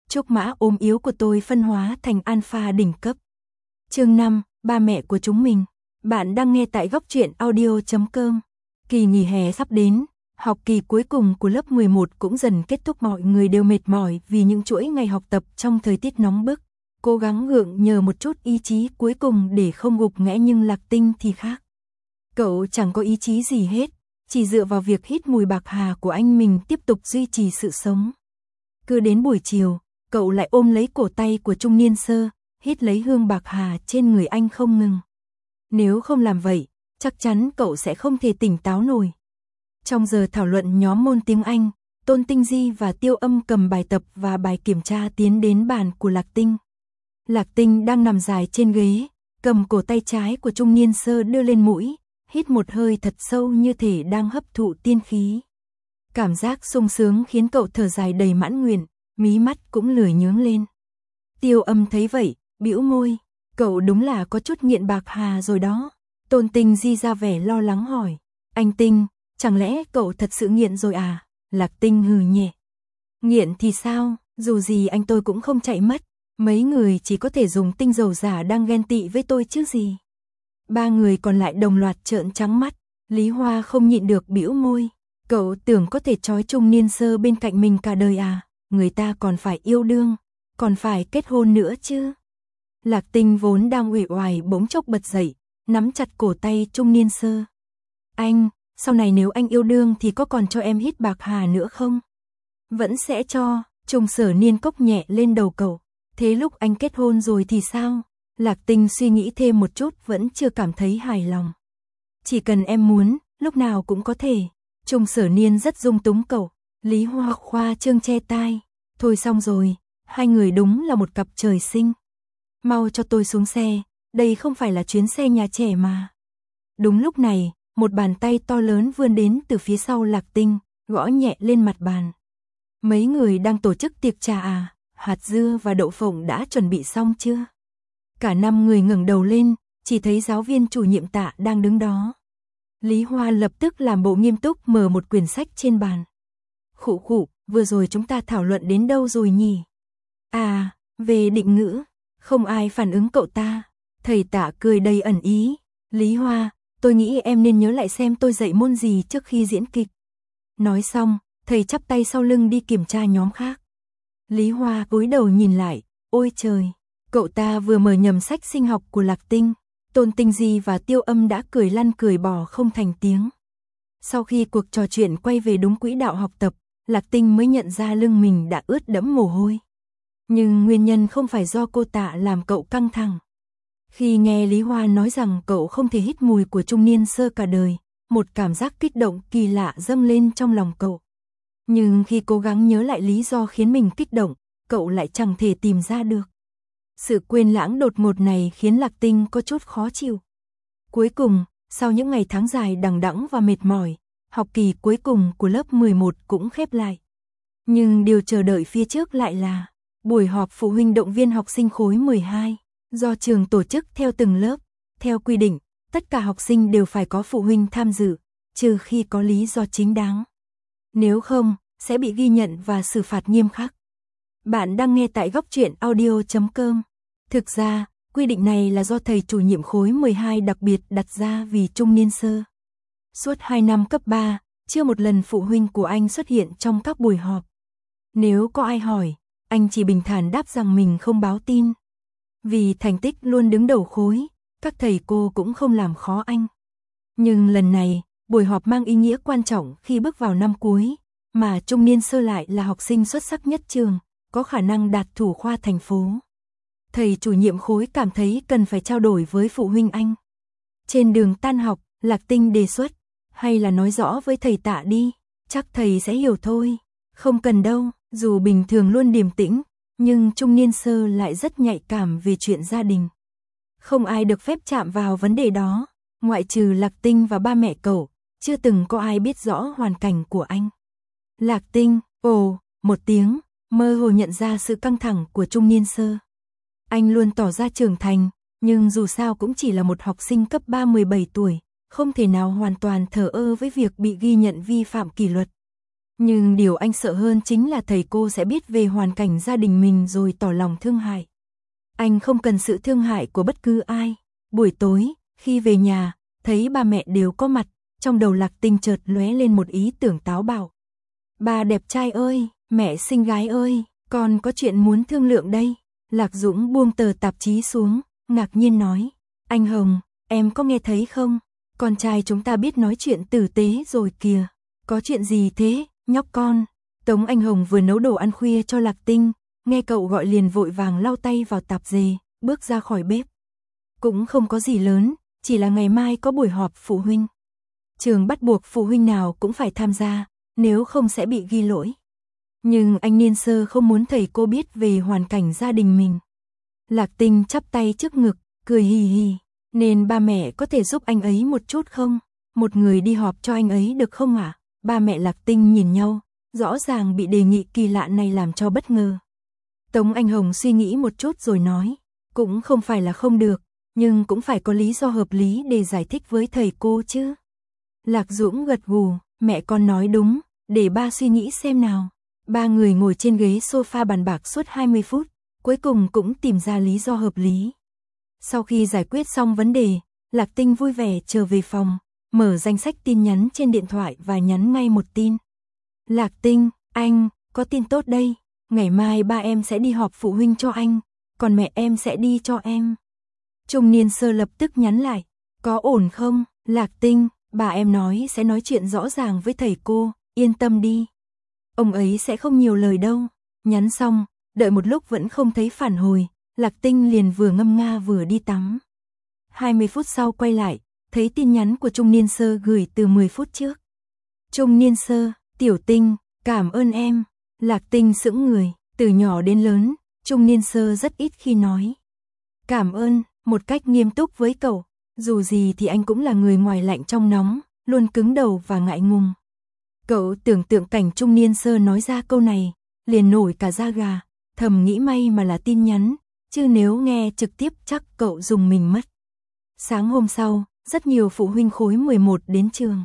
Trúc mã ốm yếu của tôi phân hóa thành alpha đỉnh cấp. Chương 5, ba mẹ của chúng mình. Bạn đang nghe tại góc truyện audio.com. Kỳ nghỉ hè sắp đến, học kỳ cuối cùng của lớp 11 cũng dần kết thúc, mọi người đều mệt mỏi vì những chuỗi ngày học tập trong thời tiết nóng bức. Cố gắng gượng nhờ một chút ý chí cuối cùng để không gục ngã, nhưng Lạc Tinh thì khác. Cậu chẳng có ý chí gì hết, chỉ dựa vào việc hít mùi bạc hà của anh mình tiếp tục duy trì sự sống. Cứ đến buổi chiều, cậu lại ôm lấy cổ tay của Trung Niên Sơ, hít lấy hương bạc hà trên người anh không ngừng. Nếu không làm vậy, chắc chắn cậu sẽ không thể tỉnh táo nổi. Trong giờ thảo luận nhóm môn tiếng Anh, Tôn Tinh Di và Tiêu Âm cầm bài tập và bài kiểm tra tiến đến bàn của Lạc Tinh. Lạc Tinh đang nằm dài trên ghế, cầm cổ tay trái của Trung Niên Sơ đưa lên mũi, hít một hơi thật sâu như thể đang hấp thụ tiên khí. Cảm giác sung sướng khiến cậu thở dài đầy mãn nguyện, mí mắt cũng lười nhướng lên. Tiêu Âm thấy vậy, bĩu môi, cậu đúng là có chút nghiện bạc hà rồi đó. Tôn Tinh Di ra vẻ lo lắng hỏi, anh Tinh, chẳng lẽ cậu thật sự nghiện rồi à? Lạc Tinh hừ nhẹ. Nghiện thì sao, dù gì anh tôi cũng không chạy mất, mấy người chỉ có thể dùng tinh dầu giả đang ghen tị với tôi chứ gì. Ba người còn lại đồng loạt trợn trắng mắt. Lý Hoa không nhịn được bĩu môi, cậu tưởng có thể trói Trung Niên Sơ bên cạnh mình cả đời à? Người ta còn phải yêu đương, còn phải kết hôn nữa chứ. Lạc Tinh vốn đang uể oải bỗng chốc bật dậy, nắm chặt cổ tay Trung Niên Sơ. Anh, sau này nếu anh yêu đương thì có còn cho em hít bạc hà nữa không? Vẫn sẽ cho. Trung Sở Niên cốc nhẹ lên đầu cậu. Thế lúc anh kết hôn rồi thì sao? Lạc Tinh suy nghĩ thêm một chút vẫn chưa cảm thấy hài lòng. Chỉ cần em muốn, lúc nào cũng có thể. Trung Sở Niên rất dung túng cậu. Lý Hoa khoa trương che tai. Thôi xong rồi, hai người đúng là một cặp trời sinh. Mau cho tôi xuống xe, đây không phải là chuyến xe nhà trẻ mà. Đúng lúc này, một bàn tay to lớn vươn đến từ phía sau Lạc Tinh, gõ nhẹ lên mặt bàn. Mấy người đang tổ chức tiệc trà à? Hạt dưa và đậu phộng đã chuẩn bị xong chưa? Cả năm người ngẩng đầu lên, chỉ thấy giáo viên chủ nhiệm Tạ đang đứng đó. Lý Hoa lập tức làm bộ nghiêm túc mở một quyển sách trên bàn. Khụ khụ, vừa rồi chúng ta thảo luận đến đâu rồi nhỉ? À, về định ngữ. Không ai phản ứng cậu ta. Thầy Tạ cười đầy ẩn ý. Lý Hoa, tôi nghĩ em nên nhớ lại xem tôi dạy môn gì trước khi diễn kịch. Nói xong, thầy chắp tay sau lưng đi kiểm tra nhóm khác. Lý Hoa cúi đầu nhìn lại, ôi trời, cậu ta vừa mở nhầm sách sinh học của Lạc Tinh. Tôn Tinh Di và Tiêu Âm đã cười lăn cười bò không thành tiếng. Sau khi cuộc trò chuyện quay về đúng quỹ đạo học tập, Lạc Tinh mới nhận ra lưng mình đã ướt đẫm mồ hôi. Nhưng nguyên nhân không phải do cô Tạ làm cậu căng thẳng. Khi nghe Lý Hoa nói rằng cậu không thể hít mùi của Trung Niên Sơ cả đời, một cảm giác kích động kỳ lạ dâng lên trong lòng cậu. Nhưng khi cố gắng nhớ lại lý do khiến mình kích động, cậu lại chẳng thể tìm ra được. Sự quên lãng đột ngột này khiến Lạc Tinh có chút khó chịu. Cuối cùng, sau những ngày tháng dài đằng đẵng và mệt mỏi, học kỳ cuối cùng của lớp 11 cũng khép lại. Nhưng điều chờ đợi phía trước lại là buổi họp phụ huynh động viên học sinh khối 12, do trường tổ chức theo từng lớp. Theo quy định, tất cả học sinh đều phải có phụ huynh tham dự, trừ khi có lý do chính đáng. Nếu không, sẽ bị ghi nhận và xử phạt nghiêm khắc. Bạn đang nghe tại góc truyện audio.com. Thực ra, quy định này là do thầy chủ nhiệm khối 12 đặc biệt đặt ra vì Trung Niên Sơ. Suốt 2 năm cấp 3, chưa một lần phụ huynh của anh xuất hiện trong các buổi họp. Nếu có ai hỏi, anh chỉ bình thản đáp rằng mình không báo tin. Vì thành tích luôn đứng đầu khối, các thầy cô cũng không làm khó anh. Nhưng lần này, buổi họp mang ý nghĩa quan trọng khi bước vào năm cuối, mà Trung Niên Sơ lại là học sinh xuất sắc nhất trường, có khả năng đạt thủ khoa thành phố. Thầy chủ nhiệm khối cảm thấy cần phải trao đổi với phụ huynh anh. Trên đường tan học, Lạc Tinh đề xuất, hay là nói rõ với thầy Tạ đi, chắc thầy sẽ hiểu thôi. Không cần đâu, dù bình thường luôn điềm tĩnh, nhưng Trung Niên Sơ lại rất nhạy cảm về chuyện gia đình. Không ai được phép chạm vào vấn đề đó, ngoại trừ Lạc Tinh và ba mẹ cậu, chưa từng có ai biết rõ hoàn cảnh của anh. Lạc Tinh, ồ, một tiếng, mơ hồ nhận ra sự căng thẳng của Trung Niên Sơ. Anh luôn tỏ ra trưởng thành, nhưng dù sao cũng chỉ là một học sinh cấp 3 17 tuổi, không thể nào hoàn toàn thờ ơ với việc bị ghi nhận vi phạm kỷ luật. Nhưng điều anh sợ hơn chính là thầy cô sẽ biết về hoàn cảnh gia đình mình rồi tỏ lòng thương hại. Anh không cần sự thương hại của bất cứ ai. Buổi tối, khi về nhà, thấy ba mẹ đều có mặt, trong đầu Lạc Tinh chợt lóe lên một ý tưởng táo bạo. Bà đẹp trai ơi, mẹ xinh gái ơi, con có chuyện muốn thương lượng đây. Lạc Dũng buông tờ tạp chí xuống, ngạc nhiên nói. Anh Hồng, em có nghe thấy không? Con trai chúng ta biết nói chuyện tử tế rồi kìa. Có chuyện gì thế, nhóc con? Tống Anh Hồng vừa nấu đồ ăn khuya cho Lạc Tinh, nghe cậu gọi liền vội vàng lau tay vào tạp dề, bước ra khỏi bếp. Cũng không có gì lớn, chỉ là ngày mai có buổi họp phụ huynh. Trường bắt buộc phụ huynh nào cũng phải tham gia, nếu không sẽ bị ghi lỗi. Nhưng anh Niên Sơ không muốn thầy cô biết về hoàn cảnh gia đình mình. Lạc Tinh chắp tay trước ngực, cười hì hì. Nên ba mẹ có thể giúp anh ấy một chút không? Một người đi họp cho anh ấy được không ạ? Ba mẹ Lạc Tinh nhìn nhau, rõ ràng bị đề nghị kỳ lạ này làm cho bất ngờ. Tống Anh Hồng suy nghĩ một chút rồi nói, cũng không phải là không được, nhưng cũng phải có lý do hợp lý để giải thích với thầy cô chứ. Lạc Dũng gật gù, mẹ con nói đúng, để ba suy nghĩ xem nào. Ba người ngồi trên ghế sofa bàn bạc suốt 20 phút, cuối cùng cũng tìm ra lý do hợp lý. Sau khi giải quyết xong vấn đề, Lạc Tinh vui vẻ trở về phòng, mở danh sách tin nhắn trên điện thoại và nhắn ngay một tin. Lạc Tinh, anh, có tin tốt đây, ngày mai ba em sẽ đi họp phụ huynh cho anh, còn mẹ em sẽ đi cho em. Trung Niên Sơ lập tức nhắn lại, có ổn không, Lạc Tinh, bà em nói sẽ nói chuyện rõ ràng với thầy cô, yên tâm đi. Ông ấy sẽ không nhiều lời đâu. Nhắn xong, đợi một lúc vẫn không thấy phản hồi, Lạc Tinh liền vừa ngâm nga vừa đi tắm. 20 phút sau quay lại, thấy tin nhắn của Trung Niên Sơ gửi từ 10 phút trước. Trung Niên Sơ, Tiểu Tinh, cảm ơn em. Lạc Tinh sững người, từ nhỏ đến lớn, Trung Niên Sơ rất ít khi nói cảm ơn, một cách nghiêm túc với cậu. Dù gì thì anh cũng là người ngoài lạnh trong nóng, luôn cứng đầu và ngại ngùng. Cậu tưởng tượng cảnh Trung Niên Sơ nói ra câu này, liền nổi cả da gà, thầm nghĩ may mà là tin nhắn, chứ nếu nghe trực tiếp chắc cậu dùng mình mất. Sáng hôm sau, rất nhiều phụ huynh khối 11 đến trường.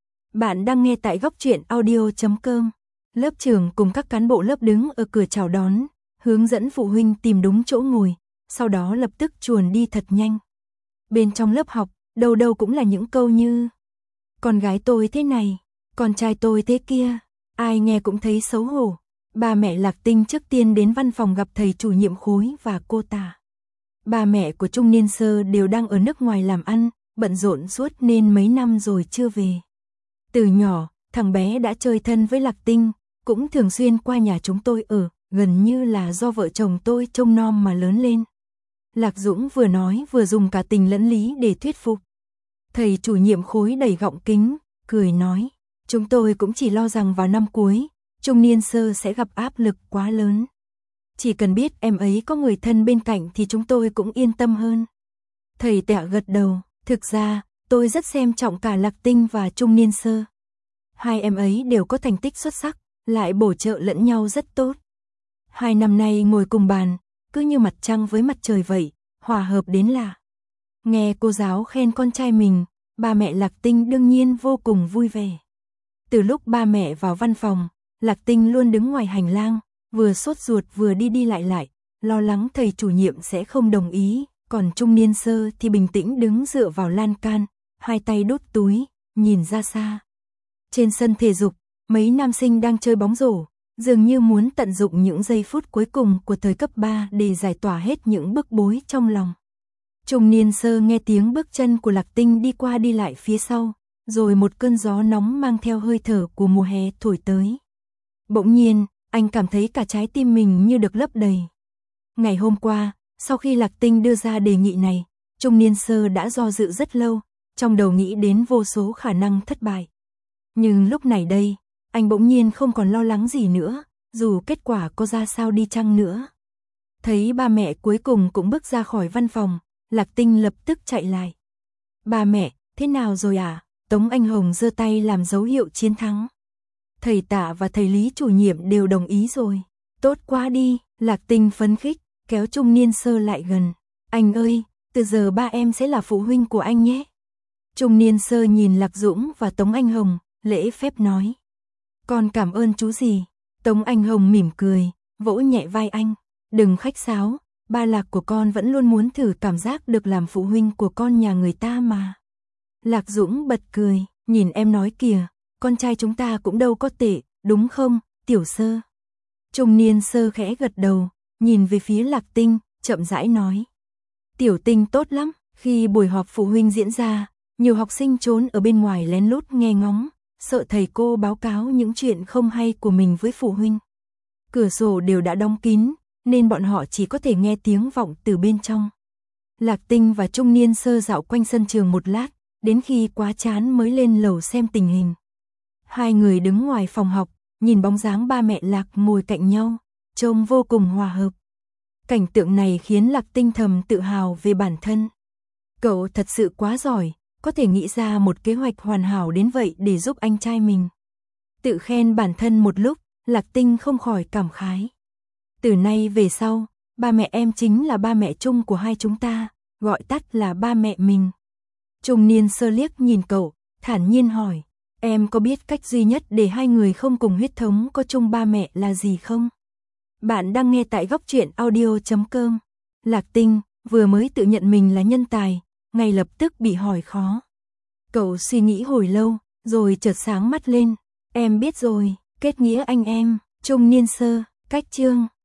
Bạn đang nghe tại Góc Truyện Audio.com. Lớp trưởng cùng các cán bộ lớp đứng ở cửa chào đón, hướng dẫn phụ huynh tìm đúng chỗ ngồi, sau đó lập tức chuồn đi thật nhanh. Bên trong lớp học, đâu đâu cũng là những câu như con gái tôi thế này, con trai tôi thế kia, ai nghe cũng thấy xấu hổ. Ba mẹ Lạc Tinh trước tiên đến văn phòng gặp thầy chủ nhiệm khối và cô ta. Ba mẹ của Trung Niên Sơ đều đang ở nước ngoài làm ăn, bận rộn suốt nên mấy năm rồi chưa về. Từ nhỏ, thằng bé đã chơi thân với Lạc Tinh, cũng thường xuyên qua nhà chúng tôi ở, gần như là do vợ chồng tôi trông nom mà lớn lên. Lạc Dũng vừa nói vừa dùng cả tình lẫn lý để thuyết phục. Thầy chủ nhiệm khối đẩy gọng kính, cười nói, chúng tôi cũng chỉ lo rằng vào năm cuối, Trung Niên Sơ sẽ gặp áp lực quá lớn. Chỉ cần biết em ấy có người thân bên cạnh thì chúng tôi cũng yên tâm hơn. Thầy Tẹo gật đầu, thực ra, tôi rất xem trọng cả Lạc Tinh và Trung Niên Sơ. Hai em ấy đều có thành tích xuất sắc, lại bổ trợ lẫn nhau rất tốt. 2 năm nay ngồi cùng bàn, cứ như mặt trăng với mặt trời vậy, hòa hợp đến lạ. Nghe cô giáo khen con trai mình, ba mẹ Lạc Tinh đương nhiên vô cùng vui vẻ. Từ lúc ba mẹ vào văn phòng, Lạc Tinh luôn đứng ngoài hành lang, vừa sốt ruột vừa đi đi lại, lo lắng thầy chủ nhiệm sẽ không đồng ý, còn Trung Niên Sơ thì bình tĩnh đứng dựa vào lan can, hai tay đút túi, nhìn ra xa. Trên sân thể dục, mấy nam sinh đang chơi bóng rổ, dường như muốn tận dụng những giây phút cuối cùng của thời cấp 3 để giải tỏa hết những bức bối trong lòng. Trung Niên Sơ nghe tiếng bước chân của Lạc Tinh đi qua đi lại phía sau, rồi một cơn gió nóng mang theo hơi thở của mùa hè thổi tới. Bỗng nhiên, anh cảm thấy cả trái tim mình như được lấp đầy. Ngày hôm qua, sau khi Lạc Tinh đưa ra đề nghị này, Trung Niên Sơ đã do dự rất lâu, trong đầu nghĩ đến vô số khả năng thất bại. Nhưng lúc này đây, anh bỗng nhiên không còn lo lắng gì nữa, dù kết quả có ra sao đi chăng nữa. Thấy ba mẹ cuối cùng cũng bước ra khỏi văn phòng, Lạc Tinh lập tức chạy lại. Ba mẹ, thế nào rồi à? Tống Anh Hồng giơ tay làm dấu hiệu chiến thắng. Thầy Tạ và thầy Lý chủ nhiệm đều đồng ý rồi. Tốt quá đi, Lạc Tinh phấn khích, kéo Trung Niên Sơ lại gần. Anh ơi, từ giờ ba em sẽ là phụ huynh của anh nhé. Trung Niên Sơ nhìn Lạc Dũng và Tống Anh Hồng, lễ phép nói. Con cảm ơn chú gì. Tống Anh Hồng mỉm cười, vỗ nhẹ vai anh. Đừng khách sáo, ba Lạc của con vẫn luôn muốn thử cảm giác được làm phụ huynh của con nhà người ta mà. Lạc Dũng bật cười, nhìn em nói kìa, con trai chúng ta cũng đâu có tệ, đúng không, Tiểu Sơ? Trung niên Sơ khẽ gật đầu, nhìn về phía Lạc Tinh, chậm rãi nói. Tiểu Tinh tốt lắm, khi buổi họp phụ huynh diễn ra, nhiều học sinh trốn ở bên ngoài lén lút nghe ngóng, sợ thầy cô báo cáo những chuyện không hay của mình với phụ huynh. Cửa sổ đều đã đóng kín, nên bọn họ chỉ có thể nghe tiếng vọng từ bên trong. Lạc Tinh và Trung niên Sơ dạo quanh sân trường một lát, đến khi quá chán mới lên lầu xem tình hình. Hai người đứng ngoài phòng học, nhìn bóng dáng ba mẹ Lạc ngồi cạnh nhau, trông vô cùng hòa hợp. Cảnh tượng này khiến Lạc Tinh thầm tự hào về bản thân. Cậu thật sự quá giỏi, có thể nghĩ ra một kế hoạch hoàn hảo đến vậy để giúp anh trai mình. Tự khen bản thân một lúc, Lạc Tinh không khỏi cảm khái. Từ nay về sau, ba mẹ em chính là ba mẹ chung của hai chúng ta, gọi tắt là ba mẹ mình. Trung niên Sơ liếc nhìn cậu, thản nhiên hỏi, em có biết cách duy nhất để hai người không cùng huyết thống có chung ba mẹ là gì không? Bạn đang nghe tại Góc Truyện Audio.com. Lạc Tinh vừa mới tự nhận mình là nhân tài, ngay lập tức bị hỏi khó. Cậu suy nghĩ hồi lâu, rồi chợt sáng mắt lên. Em biết rồi, kết nghĩa anh em. Trung niên Sơ, cách chương.